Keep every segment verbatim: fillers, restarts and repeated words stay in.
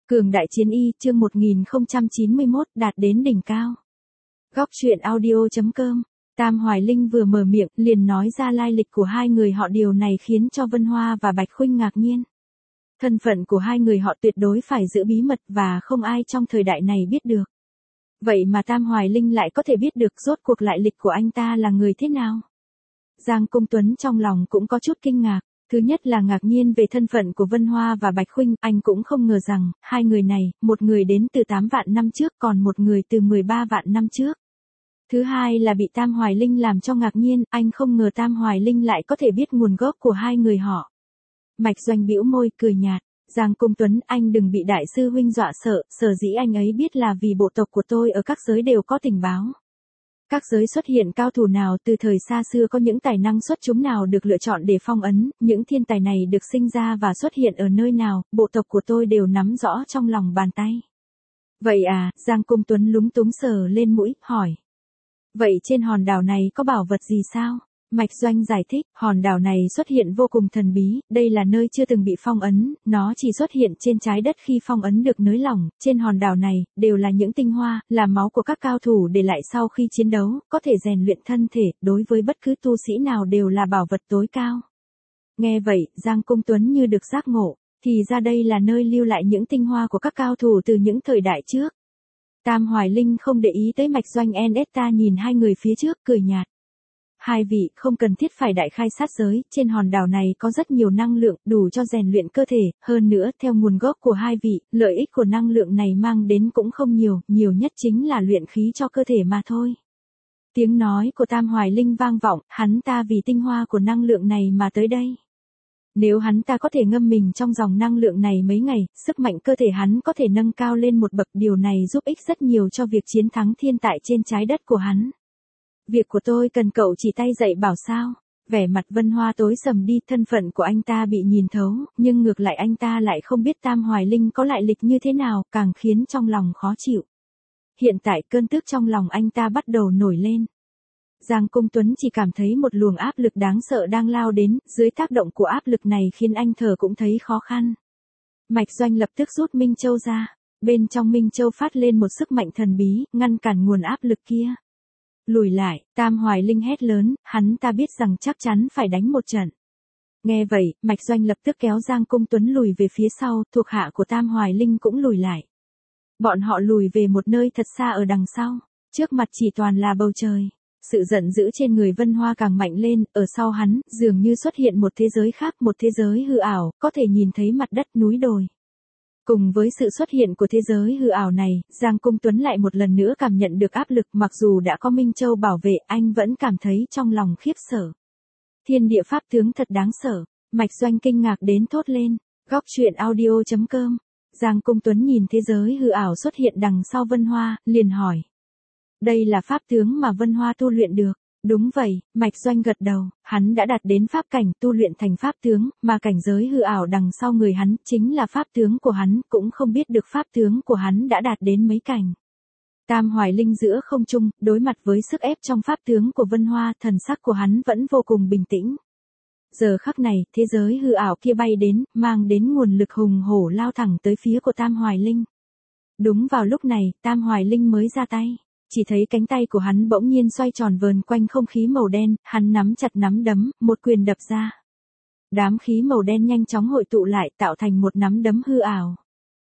Cường đại chiến y, chương một nghìn không trăm chín mươi mốt, đạt đến đỉnh cao. Góc truyện audio chấm com. Tam Hoài Linh vừa mở miệng, liền nói ra lai lịch của hai người họ, điều này khiến cho Vân Hoa và Bạch Khuynh ngạc nhiên. Thân phận của hai người họ tuyệt đối phải giữ bí mật và không ai trong thời đại này biết được. Vậy mà Tam Hoài Linh lại có thể biết được rốt cuộc lại lịch của anh ta là người thế nào. Giang Công Tuấn trong lòng cũng có chút kinh ngạc. Thứ nhất là ngạc nhiên về thân phận của Vân Hoa và Bạch Khuynh, anh cũng không ngờ rằng, hai người này, một người đến từ tám vạn năm trước còn một người từ mười ba vạn năm trước. Thứ hai là bị Tam Hoài Linh làm cho ngạc nhiên, anh không ngờ Tam Hoài Linh lại có thể biết nguồn gốc của hai người họ. Mạch Doanh bĩu môi, cười nhạt, Giang Công Tuấn, anh đừng bị đại sư huynh dọa sợ, sở dĩ anh ấy biết là vì bộ tộc của tôi ở các giới đều có tình báo. Các giới xuất hiện cao thủ nào từ thời xa xưa, có những tài năng xuất chúng nào được lựa chọn để phong ấn, những thiên tài này được sinh ra và xuất hiện ở nơi nào, bộ tộc của tôi đều nắm rõ trong lòng bàn tay. Vậy à, Giang Công Tuấn lúng túng sờ lên mũi, hỏi. Vậy trên hòn đảo này có bảo vật gì sao? Mạch Doanh giải thích, hòn đảo này xuất hiện vô cùng thần bí, đây là nơi chưa từng bị phong ấn, nó chỉ xuất hiện trên trái đất khi phong ấn được nới lỏng, trên hòn đảo này, đều là những tinh hoa, là máu của các cao thủ để lại sau khi chiến đấu, có thể rèn luyện thân thể, đối với bất cứ tu sĩ nào đều là bảo vật tối cao. Nghe vậy, Giang Công Tuấn như được giác ngộ, thì ra đây là nơi lưu lại những tinh hoa của các cao thủ từ những thời đại trước. Tam Hoài Linh không để ý tới Mạch Doanh, Nesta nhìn hai người phía trước, cười nhạt. Hai vị không cần thiết phải đại khai sát giới, trên hòn đảo này có rất nhiều năng lượng, đủ cho rèn luyện cơ thể, hơn nữa, theo nguồn gốc của hai vị, lợi ích của năng lượng này mang đến cũng không nhiều, nhiều nhất chính là luyện khí cho cơ thể mà thôi. Tiếng nói của Tam Hoài Linh vang vọng, hắn ta vì tinh hoa của năng lượng này mà tới đây. Nếu hắn ta có thể ngâm mình trong dòng năng lượng này mấy ngày, sức mạnh cơ thể hắn có thể nâng cao lên một bậc, điều này giúp ích rất nhiều cho việc chiến thắng thiên tài trên trái đất của hắn. Việc của tôi cần cậu chỉ tay dạy bảo sao? Vẻ mặt Vân Hoa tối sầm đi, thân phận của anh ta bị nhìn thấu, nhưng ngược lại anh ta lại không biết Tam Hoài Linh có lại lịch như thế nào, càng khiến trong lòng khó chịu. Hiện tại cơn tức trong lòng anh ta bắt đầu nổi lên. Giang Công Tuấn chỉ cảm thấy một luồng áp lực đáng sợ đang lao đến, dưới tác động của áp lực này khiến anh thở cũng thấy khó khăn. Mạch Doanh lập tức rút Minh Châu ra, bên trong Minh Châu phát lên một sức mạnh thần bí, ngăn cản nguồn áp lực kia. Lùi lại, Tam Hoài Linh hét lớn, hắn ta biết rằng chắc chắn phải đánh một trận. Nghe vậy, Mạch Doanh lập tức kéo Giang Công Tuấn lùi về phía sau, thuộc hạ của Tam Hoài Linh cũng lùi lại. Bọn họ lùi về một nơi thật xa ở đằng sau, trước mặt chỉ toàn là bầu trời. Sự giận dữ trên người Vân Hoa càng mạnh lên, ở sau hắn, dường như xuất hiện một thế giới khác, một thế giới hư ảo, có thể nhìn thấy mặt đất núi đồi. Cùng với sự xuất hiện của thế giới hư ảo này, Giang Công Tuấn lại một lần nữa cảm nhận được áp lực, mặc dù đã có Minh Châu bảo vệ, anh vẫn cảm thấy trong lòng khiếp sợ. Thiên địa pháp tướng thật đáng sợ, Mạch Doanh kinh ngạc đến thốt lên, góc truyện audio chấm com. Giang Công Tuấn nhìn thế giới hư ảo xuất hiện đằng sau Vân Hoa, liền hỏi. Đây là pháp tướng mà Vân Hoa tu luyện được. Đúng vậy, Mạch Doanh gật đầu, hắn đã đạt đến pháp cảnh, tu luyện thành pháp tướng, mà cảnh giới hư ảo đằng sau người hắn, chính là pháp tướng của hắn, cũng không biết được pháp tướng của hắn đã đạt đến mấy cảnh. Tam Hoài Linh giữa không trung, đối mặt với sức ép trong pháp tướng của Vân Hoa, thần sắc của hắn vẫn vô cùng bình tĩnh. Giờ khắc này, thế giới hư ảo kia bay đến, mang đến nguồn lực hùng hổ lao thẳng tới phía của Tam Hoài Linh. Đúng vào lúc này, Tam Hoài Linh mới ra tay. Chỉ thấy cánh tay của hắn bỗng nhiên xoay tròn vờn quanh không khí màu đen, hắn nắm chặt nắm đấm, một quyền đập ra. Đám khí màu đen nhanh chóng hội tụ lại tạo thành một nắm đấm hư ảo.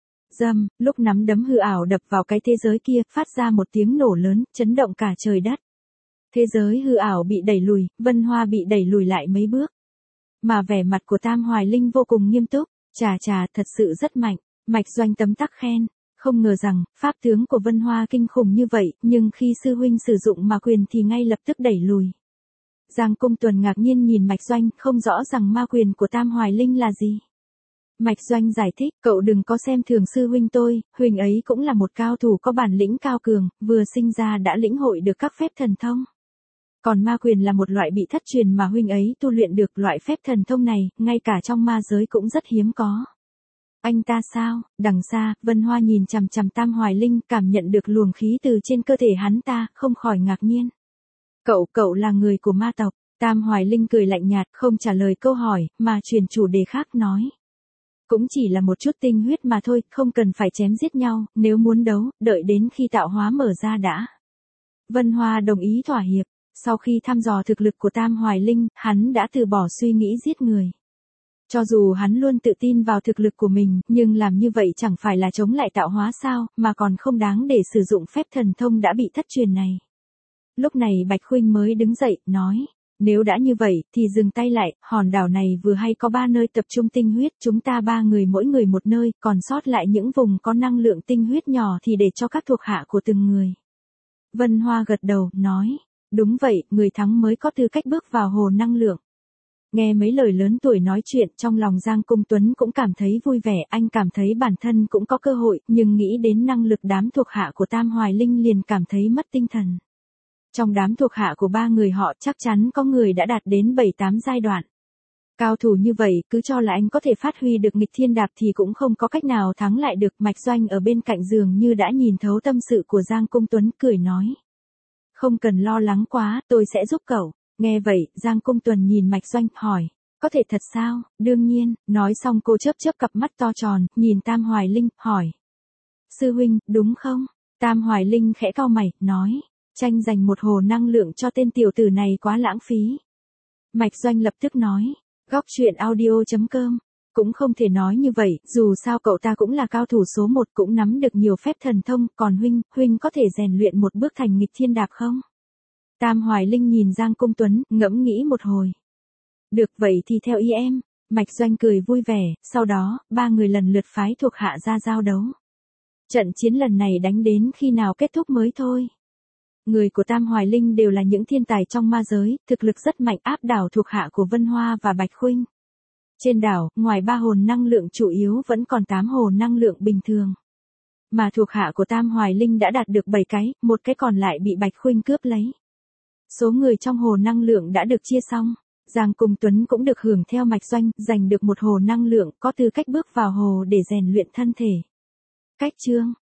Dầm, lúc nắm đấm hư ảo đập vào cái thế giới kia, phát ra một tiếng nổ lớn, chấn động cả trời đất. Thế giới hư ảo bị đẩy lùi, Vân Hoa bị đẩy lùi lại mấy bước. Mà vẻ mặt của Tam Hoài Linh vô cùng nghiêm túc, chà chà thật sự rất mạnh, Mạch Doanh tấm tắc khen. Không ngờ rằng, pháp tướng của Vân Hoa kinh khủng như vậy, nhưng khi sư huynh sử dụng ma quyền thì ngay lập tức đẩy lùi. Giang Công Tuấn ngạc nhiên nhìn Mạch Doanh, không rõ rằng ma quyền của Tam Hoài Linh là gì. Mạch Doanh giải thích, cậu đừng có xem thường sư huynh tôi, huynh ấy cũng là một cao thủ có bản lĩnh cao cường, vừa sinh ra đã lĩnh hội được các phép thần thông. Còn ma quyền là một loại bị thất truyền mà huynh ấy tu luyện được, loại phép thần thông này, ngay cả trong ma giới cũng rất hiếm có. Anh ta sao? Đằng xa, Vân Hoa nhìn chằm chằm Tam Hoài Linh, cảm nhận được luồng khí từ trên cơ thể hắn ta, không khỏi ngạc nhiên. Cậu, cậu là người của ma tộc. Tam Hoài Linh cười lạnh nhạt, không trả lời câu hỏi, mà chuyển chủ đề khác nói. Cũng chỉ là một chút tinh huyết mà thôi, không cần phải chém giết nhau, nếu muốn đấu, đợi đến khi tạo hóa mở ra đã. Vân Hoa đồng ý thỏa hiệp, sau khi thăm dò thực lực của Tam Hoài Linh, hắn đã từ bỏ suy nghĩ giết người. Cho dù hắn luôn tự tin vào thực lực của mình, nhưng làm như vậy chẳng phải là chống lại tạo hóa sao, mà còn không đáng để sử dụng phép thần thông đã bị thất truyền này. Lúc này Bạch Khuynh mới đứng dậy, nói, nếu đã như vậy, thì dừng tay lại, hòn đảo này vừa hay có ba nơi tập trung tinh huyết, chúng ta ba người mỗi người một nơi, còn sót lại những vùng có năng lượng tinh huyết nhỏ thì để cho các thuộc hạ của từng người. Vân Hoa gật đầu, nói, đúng vậy, người thắng mới có tư cách bước vào hồ năng lượng. Nghe mấy lời lớn tuổi nói chuyện, trong lòng Giang Cung Tuấn cũng cảm thấy vui vẻ, anh cảm thấy bản thân cũng có cơ hội, nhưng nghĩ đến năng lực đám thuộc hạ của Tam Hoài Linh liền cảm thấy mất tinh thần. Trong đám thuộc hạ của ba người họ chắc chắn có người đã đạt đến bảy tám giai đoạn. Cao thủ như vậy, cứ cho là anh có thể phát huy được nghịch thiên đạp thì cũng không có cách nào thắng lại được. Mạch Doanh ở bên cạnh giường như đã nhìn thấu tâm sự của Giang Cung Tuấn, cười nói. Không cần lo lắng quá, tôi sẽ giúp cậu. Nghe vậy, Giang Cung Tuấn nhìn Mạch Doanh, hỏi. Có thể thật sao? Đương nhiên, nói xong cô chớp chớp cặp mắt to tròn, nhìn Tam Hoài Linh, hỏi. Sư huynh, đúng không? Tam Hoài Linh khẽ cau mày, nói. Tranh giành một hồ năng lượng cho tên tiểu tử này quá lãng phí. Mạch Doanh lập tức nói. Góc truyện audio chấm com. Cũng không thể nói như vậy, dù sao cậu ta cũng là cao thủ số một, cũng nắm được nhiều phép thần thông, còn huynh, huynh có thể rèn luyện một bước thành nghịch thiên đạp không? Tam Hoài Linh nhìn Giang Cung Tuấn, ngẫm nghĩ một hồi. Được vậy thì theo ý em. Mạch Doanh cười vui vẻ, sau đó, ba người lần lượt phái thuộc hạ ra giao đấu. Trận chiến lần này đánh đến khi nào kết thúc mới thôi. Người của Tam Hoài Linh đều là những thiên tài trong ma giới, thực lực rất mạnh, áp đảo thuộc hạ của Vân Hoa và Bạch Khuynh. Trên đảo, ngoài ba hồn năng lượng chủ yếu vẫn còn tám hồn năng lượng bình thường. Mà thuộc hạ của Tam Hoài Linh đã đạt được bảy cái, một cái còn lại bị Bạch Khuynh cướp lấy. Số người trong hồ năng lượng đã được chia xong. Giang Cung Tuấn cũng được hưởng theo Mạch Doanh, giành được một hồ năng lượng, có tư cách bước vào hồ để rèn luyện thân thể. Cách chương